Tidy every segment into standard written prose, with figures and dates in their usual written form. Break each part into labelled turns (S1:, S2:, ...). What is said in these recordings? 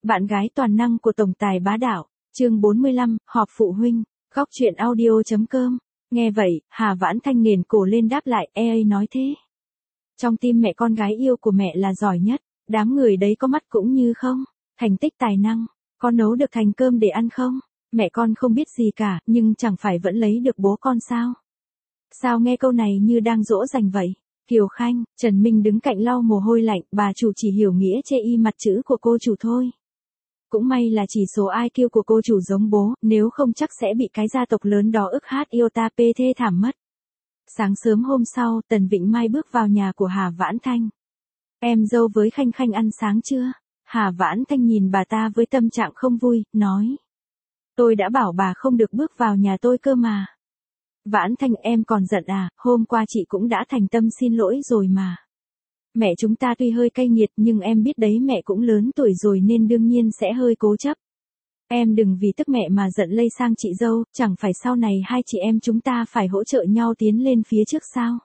S1: Bạn gái toàn năng của tổng tài bá đạo, chương 45, họp phụ huynh, góc truyện audio.com. Nghe vậy, Hà Vãn Thanh nghển cổ lên đáp lại, nói thế. Trong tim mẹ con gái yêu của mẹ là giỏi nhất, đám người đấy có mắt cũng như không, thành tích tài năng, con nấu được thành cơm để ăn không? Mẹ con không biết gì cả, nhưng chẳng phải vẫn lấy được bố con sao? Sao nghe câu này như đang dỗ dành vậy? Kiều Khanh, Trần Minh đứng cạnh lau mồ hôi lạnh, bà chủ chỉ hiểu nghĩa chê y mặt chữ của cô chủ thôi. Cũng may là chỉ số IQ của cô chủ giống bố, nếu không chắc sẽ bị cái gia tộc lớn đó ức hát iota p thê thảm mất. Sáng sớm hôm sau, Tần Vịnh Mai bước vào nhà của Hà Vãn Thanh. Em dâu với Khanh Khanh ăn sáng chưa? Hà Vãn Thanh nhìn bà ta với tâm trạng không vui, nói. Tôi đã bảo bà không được bước vào nhà tôi cơ mà. Vãn Thanh, em còn giận à, hôm qua chị cũng đã thành tâm xin lỗi rồi mà. Mẹ chúng ta tuy hơi cay nghiệt nhưng em biết đấy, mẹ cũng lớn tuổi rồi nên đương nhiên sẽ hơi cố chấp. Em đừng vì tức mẹ mà giận lây sang chị dâu, chẳng phải sau này hai chị em chúng ta phải hỗ trợ nhau tiến lên phía trước sao?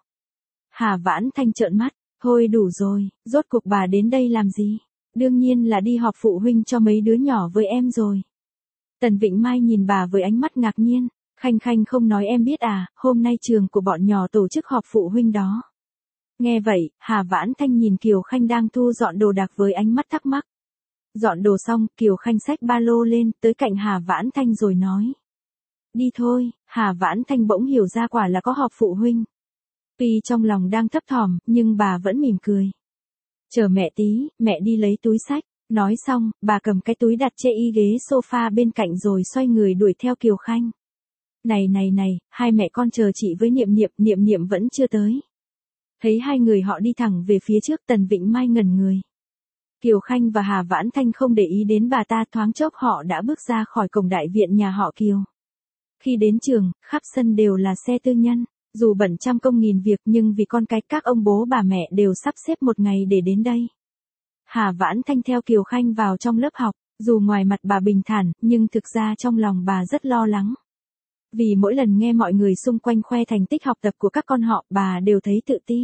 S1: Hà Vãn Thanh trợn mắt, thôi đủ rồi, rốt cuộc bà đến đây làm gì? Đương nhiên là đi họp phụ huynh cho mấy đứa nhỏ với em rồi. Tần Vịnh Mai nhìn bà với ánh mắt ngạc nhiên, Khanh Khanh không nói em biết à, hôm nay trường của bọn nhỏ tổ chức họp phụ huynh đó. Nghe vậy, Hà Vãn Thanh nhìn Kiều Khanh đang thu dọn đồ đạc với ánh mắt thắc mắc. Dọn đồ xong, Kiều Khanh xách ba lô lên, tới cạnh Hà Vãn Thanh rồi nói. Đi thôi, Hà Vãn Thanh bỗng hiểu ra quả là có họp phụ huynh. Tuy trong lòng đang thấp thỏm, nhưng bà vẫn mỉm cười. Chờ mẹ tí, mẹ đi lấy túi xách. Nói xong, bà cầm cái túi đặt trên y ghế sofa bên cạnh rồi xoay người đuổi theo Kiều Khanh. Này, hai mẹ con chờ chị với Niệm Niệm vẫn chưa tới. Thấy hai người họ đi thẳng về phía trước, Tần Vịnh Mai ngẩn người. Kiều Khanh và Hà Vãn Thanh không để ý đến bà ta, thoáng chốc họ đã bước ra khỏi cổng đại viện nhà họ Kiều. Khi đến trường, khắp sân đều là xe tư nhân, dù bận trăm công nghìn việc nhưng vì con cái các ông bố bà mẹ đều sắp xếp một ngày để đến đây. Hà Vãn Thanh theo Kiều Khanh vào trong lớp học, dù ngoài mặt bà bình thản, nhưng thực ra trong lòng bà rất lo lắng. Vì mỗi lần nghe mọi người xung quanh khoe thành tích học tập của các con họ, bà đều thấy tự ti.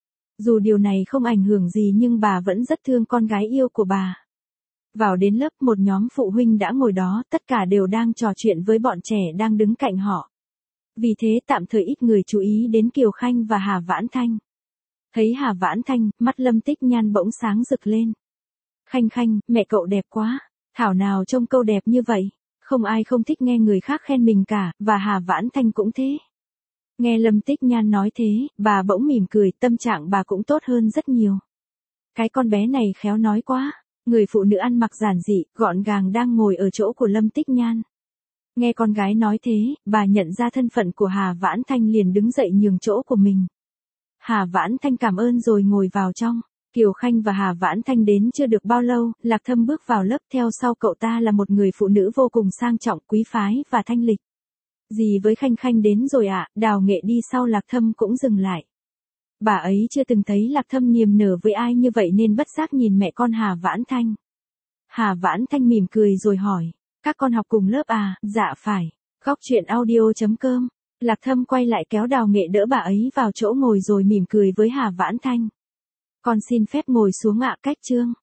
S1: Dù điều này không ảnh hưởng gì nhưng bà vẫn rất thương con gái yêu của bà. Vào đến lớp, một nhóm phụ huynh đã ngồi đó, tất cả đều đang trò chuyện với bọn trẻ đang đứng cạnh họ. Vì thế tạm thời ít người chú ý đến Kiều Khanh và Hà Vãn Thanh. Thấy Hà Vãn Thanh, mắt Lâm Tích Nhan bỗng sáng rực lên. Khanh Khanh, mẹ cậu đẹp quá, thảo nào trông cậu đẹp như vậy. Không ai không thích nghe người khác khen mình cả, và Hà Vãn Thanh cũng thế. Nghe Lâm Tích Nhan nói thế, bà bỗng mỉm cười, tâm trạng bà cũng tốt hơn rất nhiều. Cái con bé này khéo nói quá. Người phụ nữ ăn mặc giản dị, gọn gàng đang ngồi ở chỗ của Lâm Tích Nhan. Nghe con gái nói thế, bà nhận ra thân phận của Hà Vãn Thanh liền đứng dậy nhường chỗ của mình. Hà Vãn Thanh cảm ơn rồi ngồi vào trong. Kiều Khanh và Hà Vãn Thanh đến chưa được bao lâu, Lạc Thâm bước vào lớp, theo sau cậu ta là một người phụ nữ vô cùng sang trọng, quý phái và thanh lịch. Dì với Khanh Khanh đến rồi ạ, Đào Nghệ đi sau Lạc Thâm cũng dừng lại. Bà ấy chưa từng thấy Lạc Thâm niềm nở với ai như vậy nên bất giác nhìn mẹ con Hà Vãn Thanh. Hà Vãn Thanh mỉm cười rồi hỏi, các con học cùng lớp à? Dạ phải. Góc truyện audio.com. Lạc Thâm quay lại kéo Đào Nghệ đỡ bà ấy vào chỗ ngồi rồi mỉm cười với Hà Vãn Thanh. Con xin phép ngồi xuống ạ, cách chương.